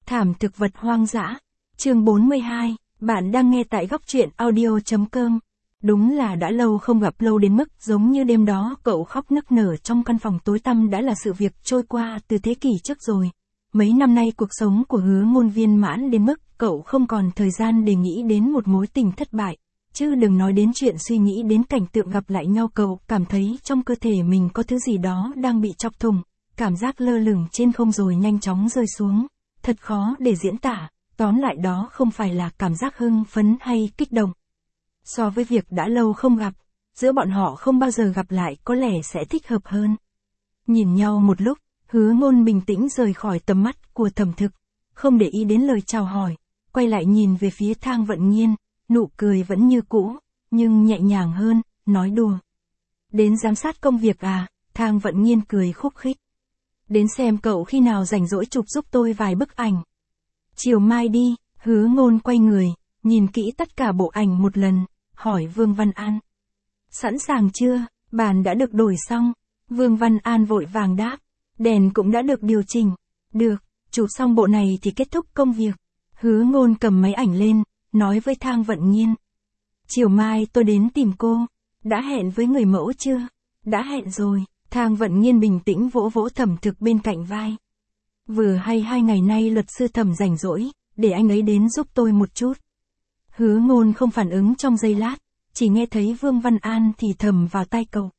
Thảm thực vật hoang dã. Chương 42, bạn đang nghe tại góc truyện audio.com. Đúng là đã lâu không gặp, lâu đến mức giống như đêm đó cậu khóc nức nở trong căn phòng tối tăm đã là sự việc trôi qua từ thế kỷ trước rồi. Mấy năm nay cuộc sống của Hứa Ngôn viên mãn đến mức cậu không còn thời gian để nghĩ đến một mối tình thất bại. Chứ đừng nói đến chuyện suy nghĩ đến cảnh tượng gặp lại nhau, cậu cảm thấy trong cơ thể mình có thứ gì đó đang bị chọc thủng, cảm giác lơ lửng trên không rồi nhanh chóng rơi xuống. Thật khó để diễn tả, tóm lại đó không phải là cảm giác hưng phấn hay kích động. So với việc đã lâu không gặp, giữa bọn họ không bao giờ gặp lại có lẽ sẽ thích hợp hơn. Nhìn nhau một lúc, Hứa Ngôn bình tĩnh rời khỏi tầm mắt của Thẩm Thực, không để ý đến lời chào hỏi, quay lại nhìn về phía Thang Vận Nghiên, nụ cười vẫn như cũ, nhưng nhẹ nhàng hơn, nói đùa. Đến giám sát công việc à? Thang Vận Nghiên cười khúc khích. Đến xem cậu khi nào rảnh rỗi chụp giúp tôi vài bức ảnh. Chiều mai đi. Hứa Ngôn quay người, nhìn kỹ tất cả bộ ảnh một lần, hỏi Vương Văn An. Sẵn sàng chưa? Bàn đã được đổi xong. Vương Văn An vội vàng đáp. Đèn cũng đã được điều chỉnh. Được, chụp xong bộ này thì kết thúc công việc. Hứa Ngôn cầm máy ảnh lên, nói với Thang Vận Nghiên. Chiều mai tôi đến tìm cô. Đã hẹn với người mẫu chưa? Đã hẹn rồi. Thang Vận Nghiên bình tĩnh vỗ vỗ Thẩm Thực bên cạnh vai. Vừa hay 2 ngày nay luật sư Thẩm rảnh rỗi, để anh ấy đến giúp tôi một chút. Hứa Ngôn không phản ứng trong giây lát, chỉ nghe thấy Vương Văn An thì thầm vào tai cậu.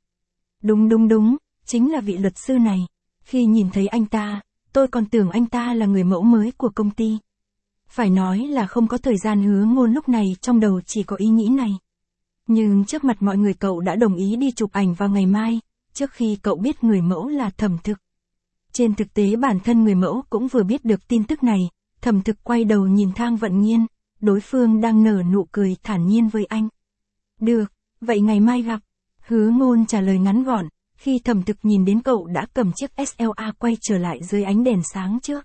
Đúng, chính là vị luật sư này. Khi nhìn thấy anh ta, tôi còn tưởng anh ta là người mẫu mới của công ty. Phải nói là không có thời gian. Hứa Ngôn lúc này trong đầu chỉ có ý nghĩ này. Nhưng trước mặt mọi người cậu đã đồng ý đi chụp ảnh vào ngày mai, trước khi cậu biết người mẫu là Thẩm Thực. Trên thực tế bản thân người mẫu cũng vừa biết được tin tức này. Thẩm Thực quay đầu nhìn Thang Vận Nghiên, đối phương đang nở nụ cười thản nhiên với anh. Được, vậy ngày mai gặp. Hứa Ngôn trả lời ngắn gọn, khi Thẩm Thực nhìn đến cậu đã cầm chiếc SLA quay trở lại dưới ánh đèn sáng trước.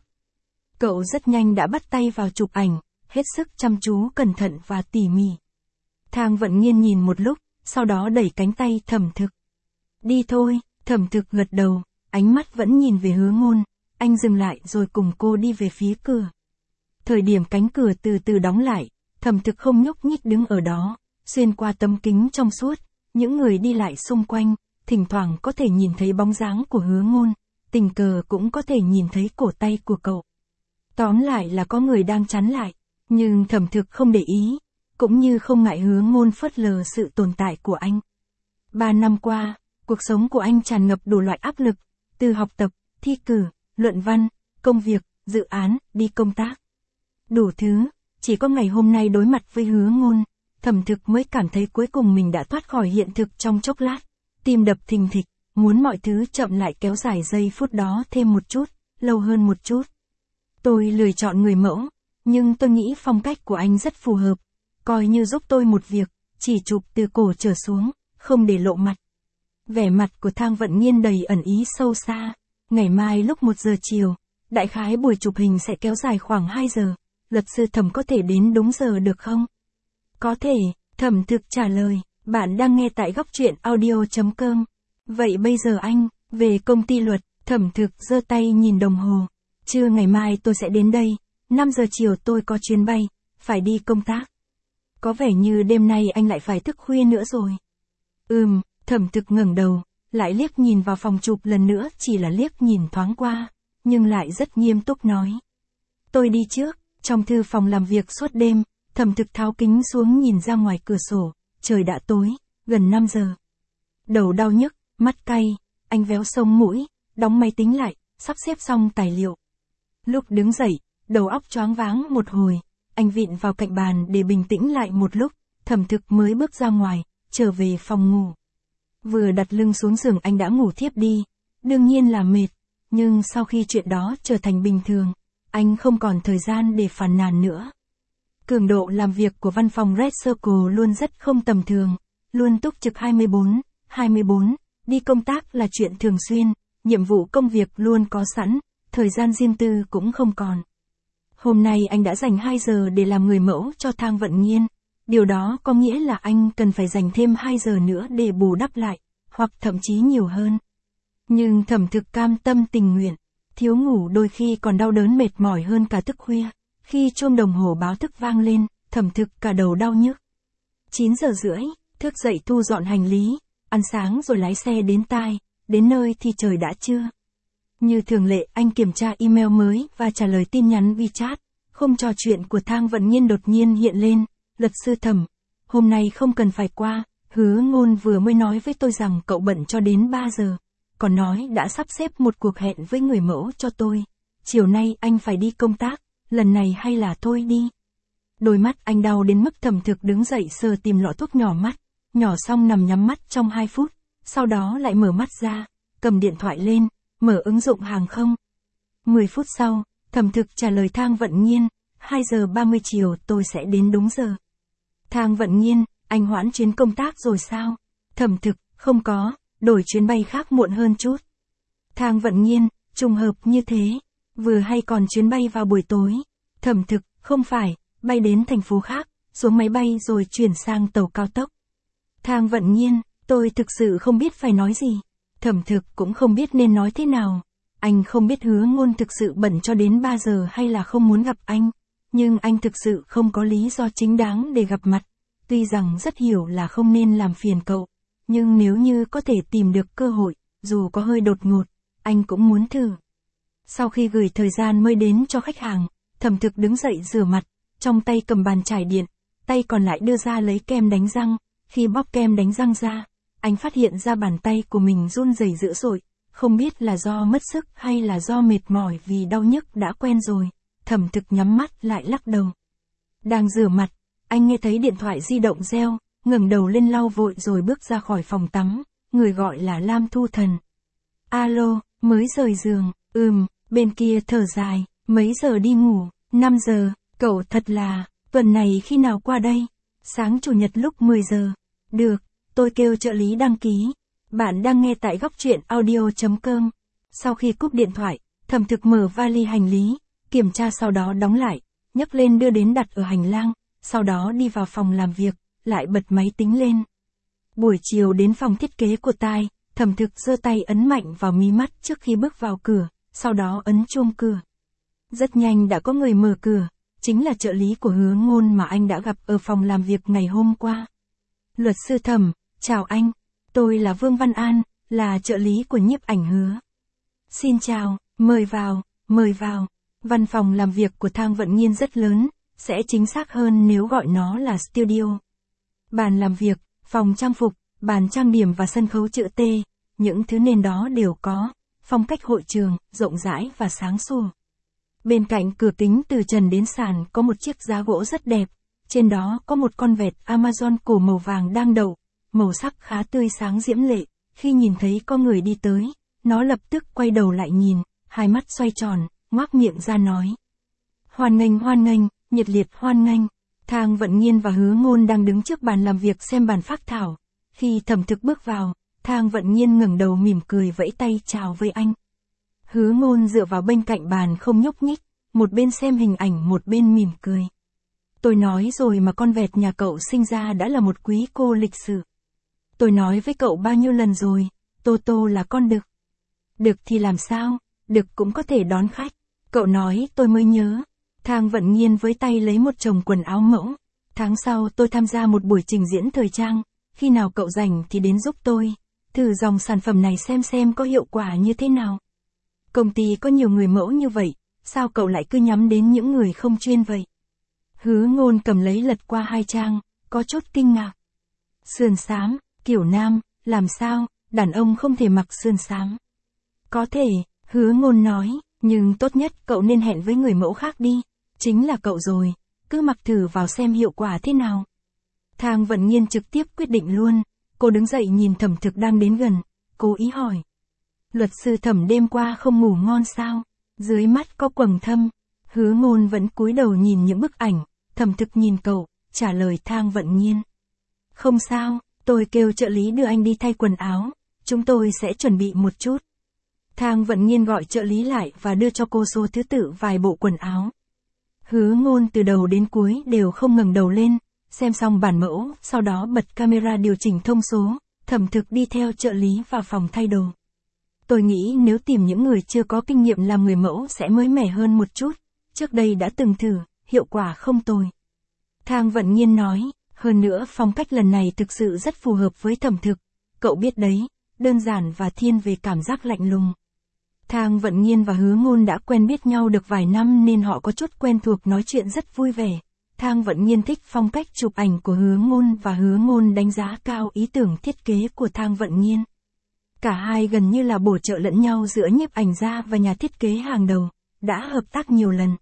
Cậu rất nhanh đã bắt tay vào chụp ảnh, hết sức chăm chú, cẩn thận và tỉ mỉ. Thang Vận Nghiên nhìn một lúc, sau đó đẩy cánh tay Thẩm Thực. Đi thôi. Thẩm Thực gật đầu, ánh mắt vẫn nhìn về Hứa Ngôn. Anh dừng lại rồi cùng cô đi về phía cửa. Thời điểm cánh cửa từ từ đóng lại, Thẩm Thực không nhúc nhích đứng ở đó, xuyên qua tấm kính trong suốt, những người đi lại xung quanh, thỉnh thoảng có thể nhìn thấy bóng dáng của Hứa Ngôn, tình cờ cũng có thể nhìn thấy cổ tay của cậu. Tóm lại là có người đang chắn lại, nhưng Thẩm Thực không để ý, cũng như không ngại Hứa Ngôn phớt lờ sự tồn tại của anh. 3 năm qua, cuộc sống của anh tràn ngập đủ loại áp lực, từ học tập, thi cử, luận văn, công việc, dự án, đi công tác. Đủ thứ, chỉ có ngày hôm nay đối mặt với Hứa Ngôn, Thẩm Thực mới cảm thấy cuối cùng mình đã thoát khỏi hiện thực trong chốc lát. Tim đập thình thịch, muốn mọi thứ chậm lại, kéo dài giây phút đó thêm một chút, lâu hơn một chút. Tôi lười chọn người mẫu, nhưng tôi nghĩ phong cách của anh rất phù hợp, coi như giúp tôi một việc, chỉ chụp từ cổ trở xuống, không để lộ mặt. Vẻ mặt của Thang Vận Nghiên đầy ẩn ý sâu xa. Ngày mai lúc 1 giờ chiều, đại khái buổi chụp hình sẽ kéo dài khoảng 2 giờ. Luật sư Thẩm có thể đến đúng giờ được không? Có thể. Thẩm Thực trả lời. Bạn đang nghe tại góc truyện audio.com. Vậy bây giờ anh, về công ty luật. Thẩm Thực giơ tay nhìn đồng hồ. Trưa ngày mai tôi sẽ đến đây. 5 giờ chiều tôi có chuyến bay, phải đi công tác. Có vẻ như đêm nay anh lại phải thức khuya nữa rồi. Thẩm Thực ngẩng đầu, lại liếc nhìn vào phòng chụp lần nữa, chỉ là liếc nhìn thoáng qua, nhưng lại rất nghiêm túc nói. Tôi đi trước. Trong thư phòng làm việc suốt đêm, Thẩm Thực tháo kính xuống nhìn ra ngoài cửa sổ, trời đã tối, gần 5 giờ. Đầu đau nhức, mắt cay, anh véo sống mũi, đóng máy tính lại, sắp xếp xong tài liệu. Lúc đứng dậy, đầu óc choáng váng một hồi, anh vịn vào cạnh bàn để bình tĩnh lại một lúc, Thẩm Thực mới bước ra ngoài, trở về phòng ngủ. Vừa đặt lưng xuống giường anh đã ngủ thiếp đi, đương nhiên là mệt, nhưng sau khi chuyện đó trở thành bình thường, anh không còn thời gian để phàn nàn nữa. Cường độ làm việc của văn phòng Red Circle luôn rất không tầm thường, luôn túc trực 24/24, đi công tác là chuyện thường xuyên, nhiệm vụ công việc luôn có sẵn, thời gian riêng tư cũng không còn. Hôm nay anh đã dành 2 giờ để làm người mẫu cho Thang Vận Nghiên, điều đó có nghĩa là anh cần phải dành thêm 2 giờ nữa để bù đắp lại, hoặc thậm chí nhiều hơn. Nhưng Thẩm Thực cam tâm tình nguyện. Thiếu ngủ đôi khi còn đau đớn mệt mỏi hơn cả thức khuya. Khi chuông đồng hồ báo thức vang lên, Thẩm Thực cả đầu đau nhức. 9 giờ rưỡi, thức dậy thu dọn hành lý, ăn sáng rồi lái xe đến Tai, đến nơi thì trời đã trưa. Như thường lệ anh kiểm tra email mới và trả lời tin nhắn WeChat. Khung trò chuyện của Thang Vận Nhiên đột nhiên hiện lên, luật sư Thẩm, hôm nay không cần phải qua, Hứa Ngôn vừa mới nói với tôi rằng cậu bận cho đến 3 giờ, còn nói đã sắp xếp một cuộc hẹn với người mẫu cho tôi. Chiều nay anh phải đi công tác, lần này hay là thôi đi. Đôi mắt anh đau đến mức Thẩm Thực đứng dậy sờ tìm lọ thuốc nhỏ mắt, nhỏ xong nằm nhắm mắt trong 2 phút, sau đó lại mở mắt ra, cầm điện thoại lên, mở ứng dụng hàng không. 10 phút sau, Thẩm Thực trả lời Thang Vận Nhiên, 2 giờ 30 chiều tôi sẽ đến đúng giờ. Thang Vận Nhiên, anh hoãn chuyến công tác rồi sao? Thẩm Thực, không có, đổi chuyến bay khác muộn hơn chút. Thang Vận Nhiên, trùng hợp như thế, vừa hay còn chuyến bay vào buổi tối. Thẩm Thực, không phải, bay đến thành phố khác, xuống máy bay rồi chuyển sang tàu cao tốc. Thang Vận Nhiên, tôi thực sự không biết phải nói gì. Thẩm Thực cũng không biết nên nói thế nào. Anh không biết Hứa Ngôn thực sự bận cho đến 3 giờ hay là không muốn gặp anh, nhưng anh thực sự không có lý do chính đáng để gặp mặt. Tuy rằng rất hiểu là không nên làm phiền cậu, nhưng nếu như có thể tìm được cơ hội, dù có hơi đột ngột, anh cũng muốn thử. Sau khi gửi thời gian mới đến cho khách hàng, Thẩm Thực đứng dậy rửa mặt, trong tay cầm bàn chải điện, tay còn lại đưa ra lấy kem đánh răng. Khi bóp kem đánh răng ra, anh phát hiện ra bàn tay của mình run rẩy dữ dội, không biết là do mất sức hay là do mệt mỏi vì đau nhức đã quen rồi. Thẩm Thực nhắm mắt lại lắc đầu. Đang rửa mặt, anh nghe thấy điện thoại di động reo, ngẩng đầu lên lau vội rồi bước ra khỏi phòng tắm, người gọi là Lam Thu Thần. Alo, mới rời giường, bên kia thở dài, mấy giờ đi ngủ? 5 giờ, cậu thật là, tuần này khi nào qua đây? Sáng chủ nhật lúc 10 giờ. Được, tôi kêu trợ lý đăng ký. Bạn đang nghe tại góc truyện audio.com. Sau khi cúp điện thoại, Thẩm Thực mở vali hành lý, kiểm tra sau đó đóng lại, nhấc lên đưa đến đặt ở hành lang, sau đó đi vào phòng làm việc, lại bật máy tính lên. Buổi chiều đến phòng thiết kế của Tai, Thẩm Thực giơ tay ấn mạnh vào mí mắt trước khi bước vào cửa, sau đó ấn chuông cửa. Rất nhanh đã có người mở cửa, chính là trợ lý của Hứa Ngôn mà anh đã gặp ở phòng làm việc ngày hôm qua. Luật sư Thẩm, chào anh, tôi là Vương Văn An, là trợ lý của nhiếp ảnh Hứa. Xin chào, mời vào, mời vào. Văn phòng làm việc của Thang Vận Nhiên rất lớn, sẽ chính xác hơn nếu gọi nó là studio. Bàn làm việc, phòng trang phục, bàn trang điểm và sân khấu chữ T, những thứ nền đó đều có, phong cách hội trường, rộng rãi và sáng sủa. Bên cạnh cửa kính từ trần đến sàn có một chiếc giá gỗ rất đẹp, trên đó có một con vẹt Amazon cổ màu vàng đang đậu, màu sắc khá tươi sáng diễm lệ. Khi nhìn thấy có người đi tới, nó lập tức quay đầu lại nhìn, hai mắt xoay tròn, ngoác miệng ra nói. Hoan nghênh, nhiệt liệt hoan nghênh. Thang Vận Nhiên và Hứa Ngôn đang đứng trước bàn làm việc xem bản phác thảo. Khi Thẩm Thực bước vào, Thang Vận Nhiên ngẩng đầu mỉm cười vẫy tay chào với anh. Hứa Ngôn dựa vào bên cạnh bàn không nhúc nhích, một bên xem hình ảnh một bên mỉm cười. Tôi nói rồi mà con vẹt nhà cậu sinh ra đã là một quý cô lịch sử. Tôi nói với cậu bao nhiêu lần rồi, Tô Tô là con đực. Đực thì làm sao, đực cũng có thể đón khách. Cậu nói tôi mới nhớ. Thang Vận Nhiên với tay lấy một chồng quần áo mẫu. Tháng sau tôi tham gia một buổi trình diễn thời trang, khi nào cậu rảnh thì đến giúp tôi, thử dòng sản phẩm này xem có hiệu quả như thế nào. Công ty có nhiều người mẫu như vậy, sao cậu lại cứ nhắm đến những người không chuyên vậy? Hứa Ngôn cầm lấy lật qua 2 trang, có chút kinh ngạc. Sườn xám, kiểu nam, làm sao, đàn ông không thể mặc sườn xám. Có thể, Hứa Ngôn nói, nhưng tốt nhất cậu nên hẹn với người mẫu khác đi, chính là cậu rồi, cứ mặc thử vào xem hiệu quả thế nào. Thang Vận Nhiên trực tiếp quyết định luôn, cô đứng dậy nhìn Thẩm Thực đang đến gần, cố ý hỏi. Luật sư Thẩm đêm qua không ngủ ngon sao? Dưới mắt có quầng thâm. Hứa Ngôn vẫn cúi đầu nhìn những bức ảnh, Thẩm Thực nhìn cậu, trả lời Thang Vận Nhiên. Không sao, tôi kêu trợ lý đưa anh đi thay quần áo, chúng tôi sẽ chuẩn bị một chút. Thang Vận Nhiên gọi trợ lý lại và đưa cho cô số thứ tự vài bộ quần áo. Hứa Ngôn từ đầu đến cuối đều không ngẩng đầu lên, xem xong bản mẫu, sau đó bật camera điều chỉnh thông số, Thẩm Thực đi theo trợ lý vào phòng thay đồ. Tôi nghĩ nếu tìm những người chưa có kinh nghiệm làm người mẫu sẽ mới mẻ hơn một chút. Trước đây đã từng thử, hiệu quả không tồi. Thang Vận Nhiên nói, hơn nữa phong cách lần này thực sự rất phù hợp với Thẩm Thực. Cậu biết đấy, đơn giản và thiên về cảm giác lạnh lùng. Thang Vận Nhiên và Hứa Ngôn đã quen biết nhau được vài năm nên họ có chút quen thuộc, nói chuyện rất vui vẻ. Thang Vận Nhiên thích phong cách chụp ảnh của Hứa Ngôn và Hứa Ngôn đánh giá cao ý tưởng thiết kế của Thang Vận Nhiên. Cả hai gần như là bổ trợ lẫn nhau giữa nhiếp ảnh gia và nhà thiết kế hàng đầu, đã hợp tác nhiều lần.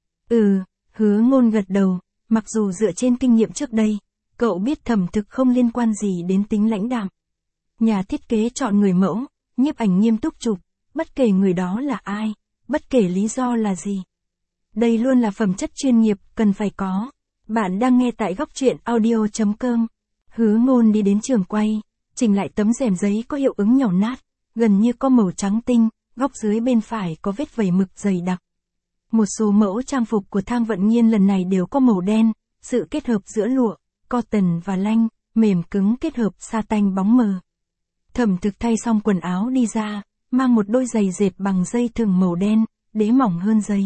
Hứa Ngôn gật đầu, mặc dù dựa trên kinh nghiệm trước đây, cậu biết Thẩm Thực không liên quan gì đến tính lãnh đạm. Nhà thiết kế chọn người mẫu, nhiếp ảnh nghiêm túc chụp, bất kể người đó là ai, bất kể lý do là gì. Đây luôn là phẩm chất chuyên nghiệp cần phải có. Bạn đang nghe tại góc truyện audio.com. Hứa Ngôn đi đến trường quay, chỉnh lại tấm rèm giấy có hiệu ứng nhàu nát, gần như có màu trắng tinh, góc dưới bên phải có vết vẩy mực dày đặc. Một số mẫu trang phục của Thang Vận Nhiên lần này đều có màu đen, sự kết hợp giữa lụa, cotton và lanh, mềm cứng kết hợp sa tanh bóng mờ. Thẩm Thực thay xong quần áo đi ra, mang một đôi giày dệt bằng dây thừng màu đen, đế mỏng hơn giấy.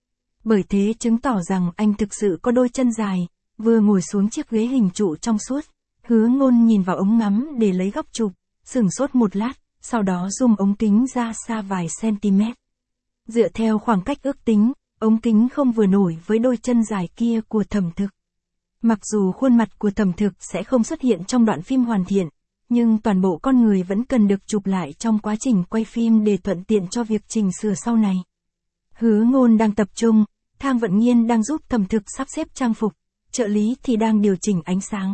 Bởi thế chứng tỏ rằng anh thực sự có đôi chân dài, vừa ngồi xuống chiếc ghế hình trụ trong suốt. Hứa Ngôn nhìn vào ống ngắm để lấy góc chụp, sửng sốt một lát, sau đó zoom ống kính ra xa vài cm. Dựa theo khoảng cách ước tính, ống kính không vừa nổi với đôi chân dài kia của Thẩm Thực. Mặc dù khuôn mặt của Thẩm Thực sẽ không xuất hiện trong đoạn phim hoàn thiện, nhưng toàn bộ con người vẫn cần được chụp lại trong quá trình quay phim để thuận tiện cho việc chỉnh sửa sau này. Hứa Ngôn đang tập trung, Thang Vận Nhiên đang giúp Thẩm Thực sắp xếp trang phục, trợ lý thì đang điều chỉnh ánh sáng.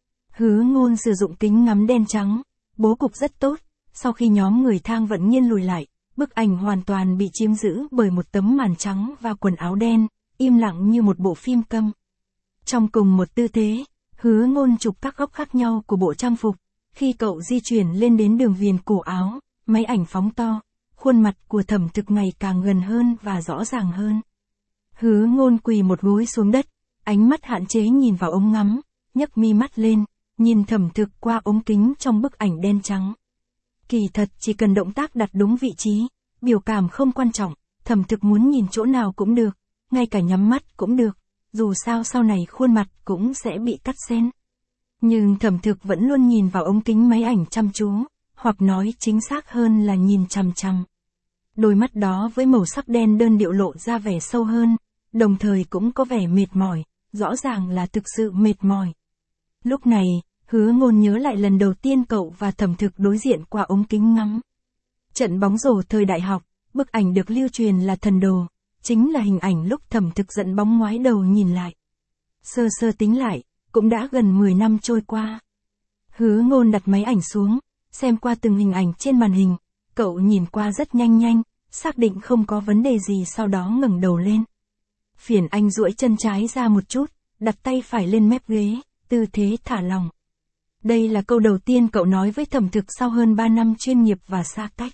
Hứa Ngôn sử dụng kính ngắm đen trắng, bố cục rất tốt, sau khi nhóm người Thang Vận Nhiên lùi lại, bức ảnh hoàn toàn bị chiếm giữ bởi một tấm màn trắng và quần áo đen, im lặng như một bộ phim câm. Trong cùng một tư thế, Hứa Ngôn chụp các góc khác nhau của bộ trang phục, khi cậu di chuyển lên đến đường viền cổ áo, máy ảnh phóng to, khuôn mặt của Thẩm Thực ngày càng gần hơn và rõ ràng hơn. Hứa Ngôn quỳ một gối xuống đất, ánh mắt hạn chế nhìn vào ống ngắm, nhấc mi mắt lên, nhìn Thẩm Thực qua ống kính trong bức ảnh đen trắng. Kỳ thật chỉ cần động tác đặt đúng vị trí, biểu cảm không quan trọng, Thẩm Thực muốn nhìn chỗ nào cũng được, ngay cả nhắm mắt cũng được, dù sao sau này khuôn mặt cũng sẽ bị cắt xén. Nhưng Thẩm Thực vẫn luôn nhìn vào ống kính máy ảnh chăm chú, hoặc nói chính xác hơn là nhìn chằm chằm. Đôi mắt đó với màu sắc đen đơn điệu lộ ra vẻ sâu hơn, đồng thời cũng có vẻ mệt mỏi, rõ ràng là thực sự mệt mỏi. Lúc này, Hứa Ngôn nhớ lại lần đầu tiên cậu và Thẩm Thực đối diện qua ống kính ngắm. Trận bóng rổ thời đại học, bức ảnh được lưu truyền là thần đồ, chính là hình ảnh lúc Thẩm Thực giận bóng ngoái đầu nhìn lại. Sơ sơ tính lại, cũng đã gần 10 năm trôi qua. Hứa Ngôn đặt máy ảnh xuống, xem qua từng hình ảnh trên màn hình, cậu nhìn qua rất nhanh, xác định không có vấn đề gì, sau đó ngẩng đầu lên. Phiền anh duỗi chân trái ra một chút, đặt tay phải lên mép ghế, tư thế thả lỏng. Đây là câu đầu tiên cậu nói với Thẩm Thực sau hơn 3 năm chuyên nghiệp và xa cách.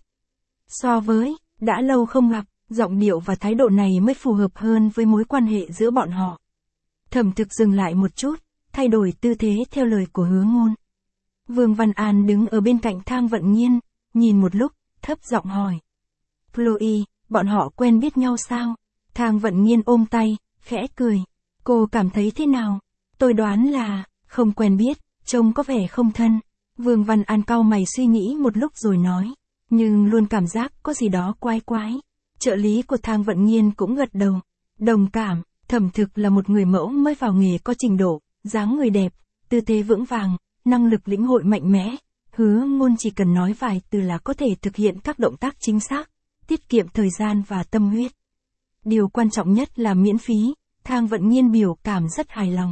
So với, đã lâu không gặp, giọng điệu và thái độ này mới phù hợp hơn với mối quan hệ giữa bọn họ. Thẩm Thực dừng lại một chút, thay đổi tư thế theo lời của Hứa Ngôn. Vương Văn An đứng ở bên cạnh Thang Vận Nhiên, nhìn một lúc, thấp giọng hỏi. Chloe, bọn họ quen biết nhau sao? Thang Vận Nhiên ôm tay, khẽ cười. Cô cảm thấy thế nào? Tôi đoán là, không quen biết, trông có vẻ không thân. Vương Văn An cau mày suy nghĩ một lúc rồi nói. Nhưng luôn cảm giác có gì đó quái quái. Trợ lý của Thang Vận Nhiên cũng gật đầu. Đồng cảm, Thẩm Thực là một người mẫu mới vào nghề có trình độ, dáng người đẹp, tư thế vững vàng, năng lực lĩnh hội mạnh mẽ. Hứa Ngôn chỉ cần nói vài từ là có thể thực hiện các động tác chính xác, tiết kiệm thời gian và tâm huyết. Điều quan trọng nhất là miễn phí, Thang Vận Nhiên biểu cảm rất hài lòng.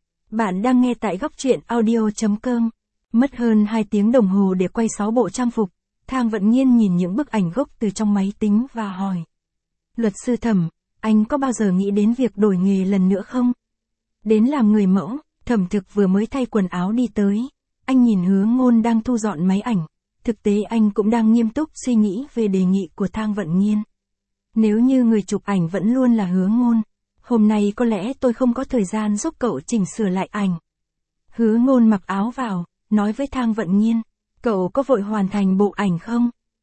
Bạn đang nghe tại góc truyện audio.com. Mất hơn 2 tiếng đồng hồ để quay 6 bộ trang phục, Thang Vận Nhiên nhìn những bức ảnh gốc từ trong máy tính và hỏi. Luật sư Thẩm, anh có bao giờ nghĩ đến việc đổi nghề lần nữa không? Đến làm người mẫu, Thẩm Thực vừa mới thay quần áo đi tới. Anh nhìn Hứa Ngôn đang thu dọn máy ảnh. Thực tế anh cũng đang nghiêm túc suy nghĩ về đề nghị của Thang Vận Nhiên. Nếu như người chụp ảnh vẫn luôn là Hứa Ngôn, hôm nay có lẽ tôi không có thời gian giúp cậu chỉnh sửa lại ảnh. Hứa Ngôn mặc áo vào, nói với Thang Vận Nhiên. Cậu có vội hoàn thành bộ ảnh không?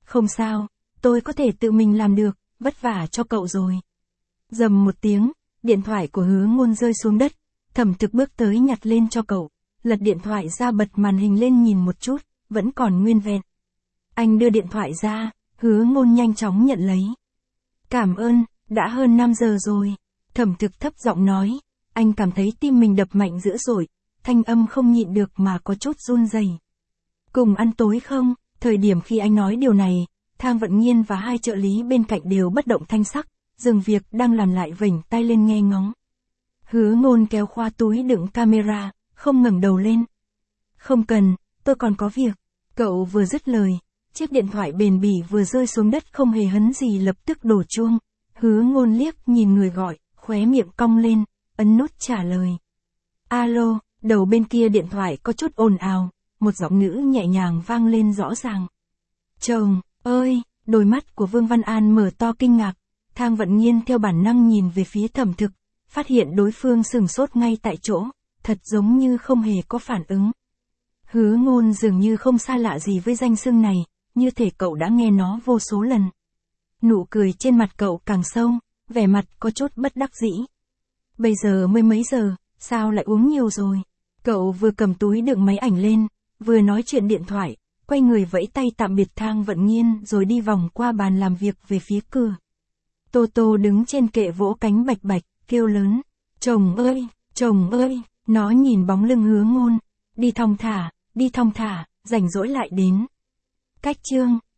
Không sao, tôi có thể tự mình làm được, vất vả cho cậu rồi. Rầm một tiếng, điện thoại của Hứa Ngôn rơi xuống đất, Thẩm Thực bước tới nhặt lên cho cậu, lật điện thoại ra bật màn hình lên nhìn một chút, vẫn còn nguyên vẹn. Anh đưa điện thoại ra, Hứa Ngôn nhanh chóng nhận lấy. Cảm ơn, đã hơn 5 giờ rồi. Thẩm Thực thấp giọng nói, anh cảm thấy tim mình đập mạnh dữ dội, thanh âm không nhịn được mà có chút run rẩy. Cùng ăn tối không? Thời điểm khi anh nói điều này, Thang Vận Nghiên và hai trợ lý bên cạnh đều bất động thanh sắc, dừng việc đang làm lại vểnh tay lên nghe ngóng. Hứa Ngôn kéo khoa túi đựng camera, không ngẩng đầu lên. Không cần, tôi còn có việc. Cậu vừa dứt lời, chiếc điện thoại bền bỉ vừa rơi xuống đất không hề hấn gì lập tức đổ chuông. Hứa Ngôn liếc nhìn người gọi, khóe miệng cong lên, ấn nút trả lời. Alo, đầu bên kia điện thoại có chút ồn ào, một giọng nữ nhẹ nhàng vang lên rõ ràng. Chồng, ơi, đôi mắt của Vương Văn An mở to kinh ngạc, Thang Vận Nghiên theo bản năng nhìn về phía Thẩm Thực, phát hiện đối phương sừng sốt ngay tại chỗ, thật giống như không hề có phản ứng. Hứa Ngôn dường như không xa lạ gì với danh xưng này, như thể cậu đã nghe nó vô số lần. Nụ cười trên mặt cậu càng sâu, vẻ mặt có chút bất đắc dĩ. Bây giờ mới mấy giờ, sao lại uống nhiều rồi? Cậu vừa cầm túi đựng máy ảnh lên, vừa nói chuyện điện thoại, quay người vẫy tay tạm biệt Thang Vận Nghiên rồi đi vòng qua bàn làm việc về phía cửa. Tô Tô đứng trên kệ vỗ cánh bạch bạch, kêu lớn. Chồng ơi, nó nhìn bóng lưng Hứa Ngôn. Đi thong thả, rảnh rỗi lại đến. Cách chương